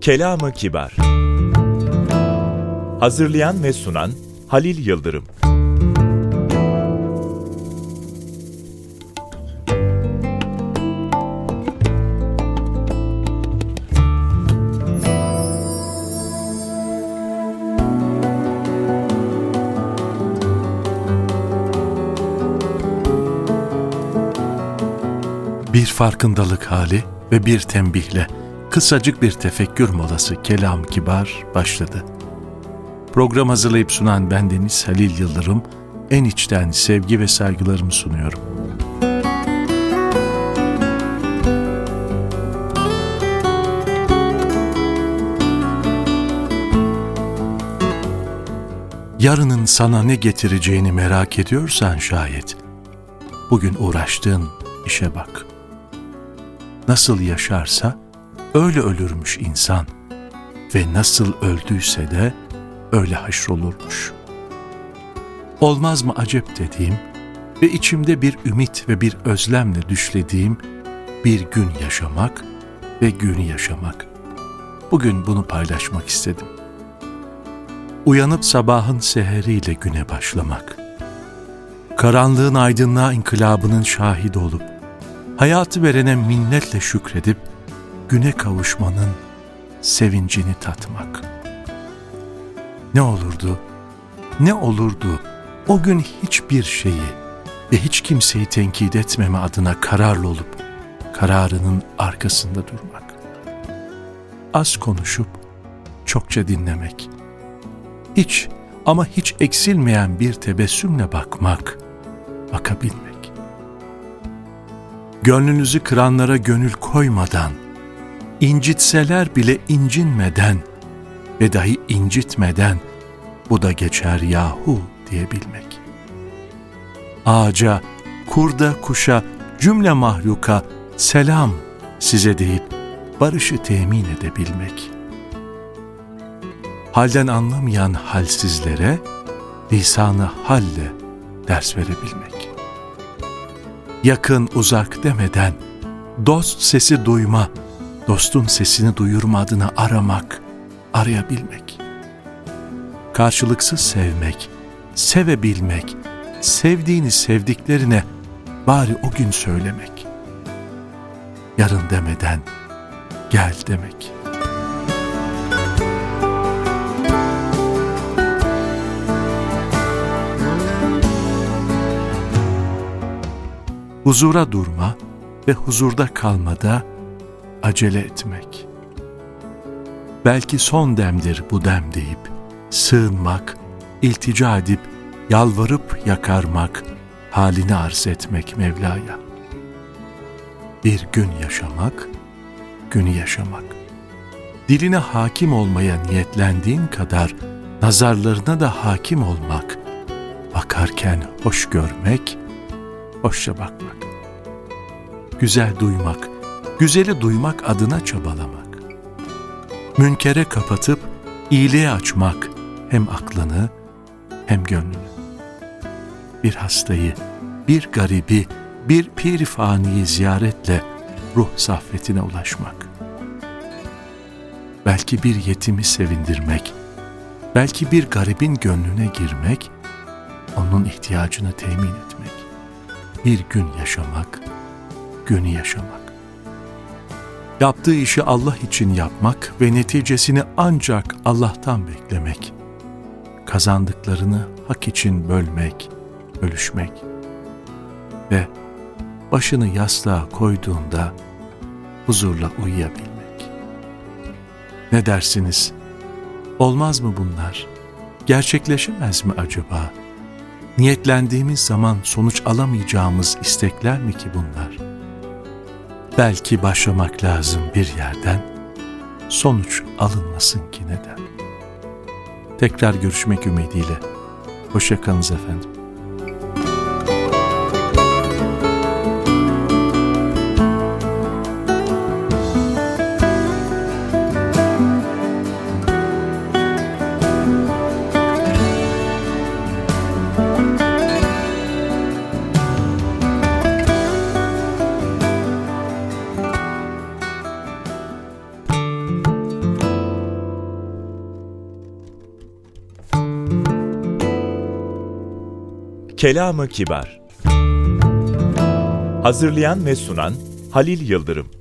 Kelam-ı Kibar. Hazırlayan ve sunan Halil Yıldırım. Bir farkındalık hali ve bir tembihle kısacık bir tefekkür molası Kelam-ı Kibar başladı. Program hazırlayıp sunan bendeniz Halil Yıldırım, en içten sevgi ve saygılarımı sunuyorum. Yarının sana ne getireceğini merak ediyorsan şayet, bugün uğraştığın işe bak. Nasıl yaşarsa öyle ölürmüş insan ve nasıl öldüyse de öyle haşrolurmuş. Olmaz mı acep dediğim ve içimde bir ümit ve bir özlemle düşlediğim bir gün yaşamak ve günü yaşamak. Bugün bunu paylaşmak istedim. Uyanıp sabahın seheriyle güne başlamak. Karanlığın aydınlığa inkılabının şahidi olup, hayatı verene minnetle şükredip, güne kavuşmanın sevincini tatmak. Ne olurdu o gün hiçbir şeyi ve hiç kimseyi tenkit etmeme adına kararlı olup, kararının arkasında durmak. Az konuşup, çokça dinlemek. Hiç ama hiç eksilmeyen bir tebessümle bakabilmek. Gönlünüzü kıranlara gönül koymadan, incitseler bile incinmeden ve dahi incitmeden bu da geçer yahu diyebilmek. Ağaca, kurda, kuşa, cümle mahluka selam size deyip barışı temin edebilmek. Halden anlamayan halsizlere lisan-ı halle ders verebilmek. Yakın uzak demeden dost sesi duyma, dostun sesini duyurma adına arayabilmek. Karşılıksız sevmek, sevebilmek, sevdiğini sevdiklerine bari o gün söylemek. Yarın demeden gel demek. Huzura durma ve huzurda kalmada acele etmek. Belki son demdir bu dem deyip, sığınmak, iltica edip, yalvarıp yakarmak, halini arz etmek Mevla'ya. Bir gün yaşamak, günü yaşamak. Diline hakim olmaya niyetlendiğin kadar, nazarlarına da hakim olmak, bakarken hoş görmek, hoşça bakmak. Güzel duymak, güzeli duymak adına çabalamak. Münkere kapatıp iyiliğe açmak hem aklını hem gönlünü. Bir hastayı, bir garibi, bir pir-i faniyi ziyaretle ruh saffetine ulaşmak. Belki bir yetimi sevindirmek, belki bir garibin gönlüne girmek, onun ihtiyacını temin etmek. Bir gün yaşamak, günü yaşamak. Yaptığı işi Allah için yapmak ve neticesini ancak Allah'tan beklemek. Kazandıklarını hak için bölüşmek ve başını yastığa koyduğunda huzurla uyuyabilmek. Ne dersiniz? Olmaz mı bunlar? Gerçekleşemez mi acaba? Niyetlendiğimiz zaman sonuç alamayacağımız istekler mi ki bunlar? Belki başlamak lazım bir yerden, sonuç alınmasın ki neden? Tekrar görüşmek ümidiyle. Hoşça kalınız efendim. Kelam-ı Kibar. Hazırlayan ve sunan Halil Yıldırım.